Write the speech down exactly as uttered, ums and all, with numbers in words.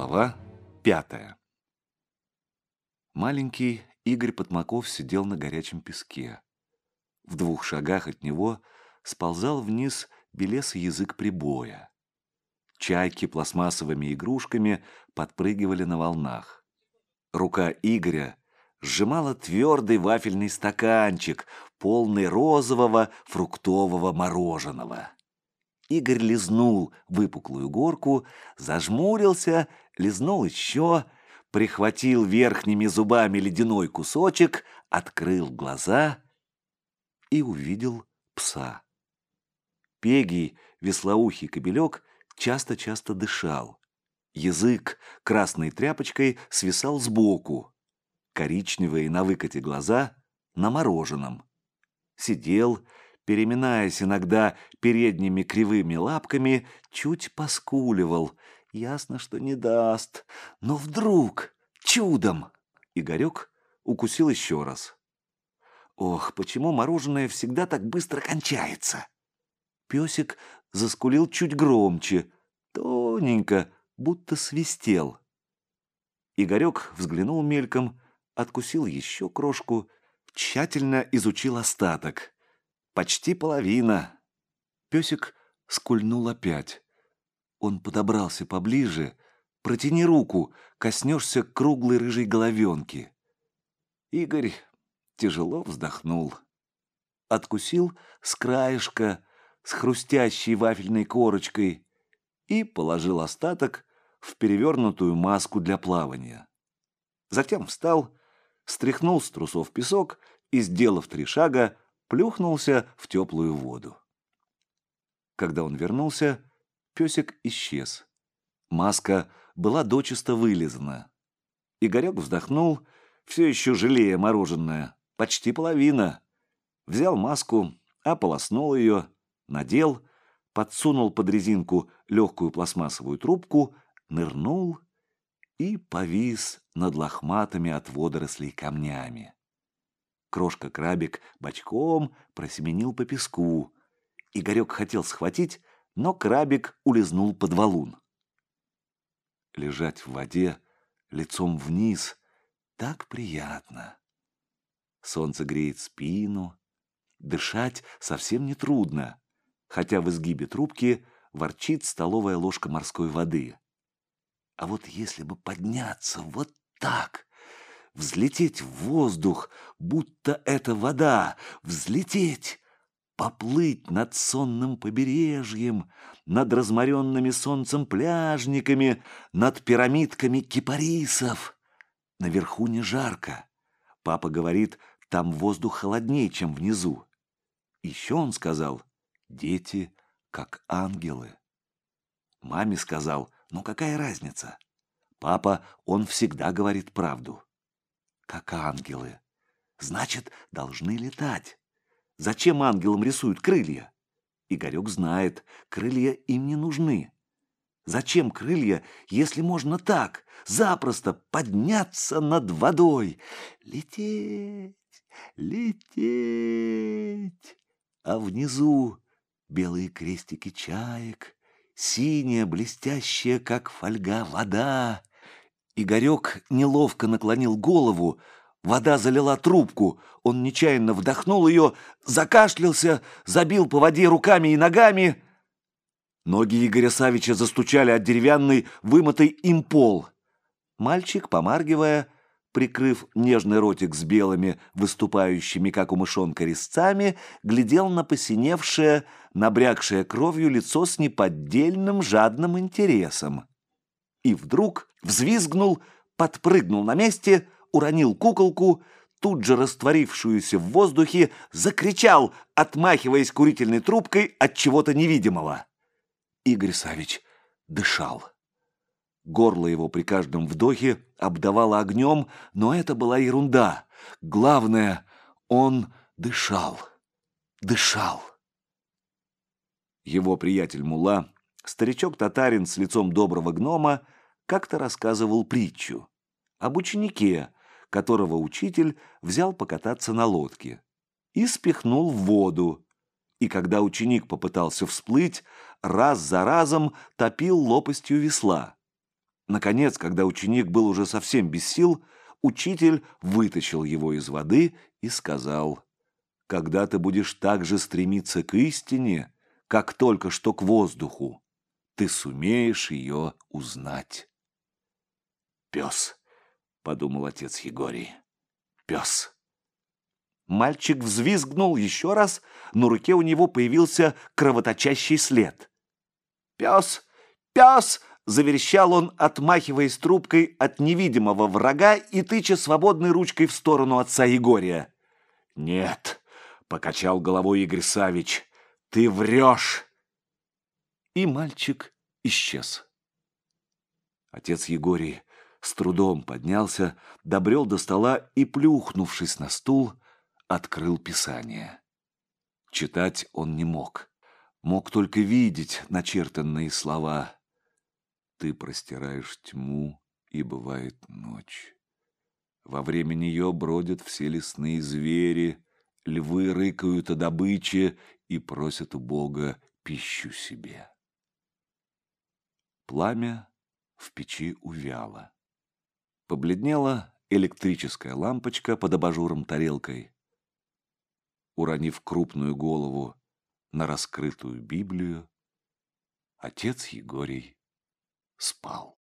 Глава пятая. Маленький Игорь Потмаков сидел на горячем песке. В двух шагах от него сползал вниз белесый язык прибоя. Чайки пластмассовыми игрушками подпрыгивали на волнах. Рука Игоря сжимала твердый вафельный стаканчик, полный розового фруктового мороженого. Игорь лизнул выпуклую горку, зажмурился, лизнул еще, прихватил верхними зубами ледяной кусочек, открыл глаза и увидел пса. Пегий, веслоухий кобелек, часто-часто дышал. Язык красной тряпочкой свисал сбоку. Коричневые на выкате глаза на мороженом. Сидел, переминаясь иногда передними кривыми лапками, чуть поскуливал. Ясно, что не даст. Но вдруг, чудом, Игорек укусил еще раз. Ох, почему мороженое всегда так быстро кончается? Песик заскулил чуть громче, тоненько, будто свистел. Игорек взглянул мельком, откусил еще крошку, тщательно изучил остаток. Почти половина. Песик скульнул опять. Он подобрался поближе. Протяни руку, коснешься круглой рыжей головенки. Игорь тяжело вздохнул. Откусил с краешка, с хрустящей вафельной корочкой и положил остаток в перевернутую маску для плавания. Затем встал, стряхнул с трусов песок и, сделав три шага, плюхнулся в теплую воду. Когда он вернулся, песик исчез. Маска была дочисто вылизана. Игорек вздохнул, все еще жалея мороженое. Почти половина. Взял маску, ополоснул ее, надел, подсунул под резинку легкую пластмассовую трубку, нырнул и повис над лохматыми от водорослей камнями. Крошка-крабик бочком просеменил по песку. Игорек хотел схватить, но крабик улизнул под валун. Лежать в воде лицом вниз так приятно. Солнце греет спину. Дышать совсем не трудно, хотя в изгибе трубки ворчит столовая ложка морской воды. А вот если бы подняться вот так, взлететь в воздух, будто это вода, взлететь, поплыть над сонным побережьем, над разморенными солнцем пляжниками, над пирамидками кипарисов. Наверху не жарко. Папа говорит, там воздух холоднее, чем внизу. Еще он сказал, дети как ангелы. Маме сказал, ну какая разница? Папа, он всегда говорит правду. Как ангелы. Значит, должны летать. Зачем ангелам рисуют крылья? Игорек знает, крылья им не нужны. Зачем крылья, если можно так, запросто подняться над водой? Лететь, лететь. А внизу белые крестики чаек, синяя, блестящая, как фольга, вода. Игорек неловко наклонил голову, вода залила трубку, он нечаянно вдохнул ее, закашлялся, забил по воде руками и ногами. Ноги Игоря Савича застучали от деревянный, вымытый им пол. Мальчик, помаргивая, прикрыв нежный ротик с белыми, выступающими, как у мышонка, резцами, глядел на посиневшее, набрякшее кровью лицо с неподдельным жадным интересом. И вдруг взвизгнул, подпрыгнул на месте, уронил куколку, тут же растворившуюся в воздухе, закричал, отмахиваясь курительной трубкой от чего-то невидимого. Игорь Савич дышал. Горло его при каждом вдохе обдавало огнем, но это была ерунда. Главное, он дышал, дышал. Его приятель Мула, старичок-татарин с лицом доброго гнома, как-то рассказывал притчу об ученике, которого учитель взял покататься на лодке и спихнул в воду. И когда ученик попытался всплыть, раз за разом топил лопастью весла. Наконец, когда ученик был уже совсем без сил, учитель вытащил его из воды и сказал: «Когда ты будешь так же стремиться к истине, как только что к воздуху, ты сумеешь ее узнать». «Пес», — подумал отец Егорий, — «пес». Мальчик взвизгнул еще раз, на руке у него появился кровоточащий след. «Пес! Пес!» — заверещал он, отмахиваясь трубкой от невидимого врага и тыча свободной ручкой в сторону отца Егория. «Нет!» — покачал головой Игорь Савич. «Ты врешь!» И мальчик исчез. Отец Егорий с трудом поднялся, добрел до стола и, плюхнувшись на стул, открыл Писание. Читать он не мог. Мог только видеть начертанные слова. «Ты простираешь тьму, и бывает ночь. Во время нее бродят все лесные звери, львы рыкают о добыче и просят у Бога пищу себе». Пламя в печи увяло. Побледнела электрическая лампочка под абажуром тарелкой. Уронив крупную голову на раскрытую Библию, отец Егорий спал.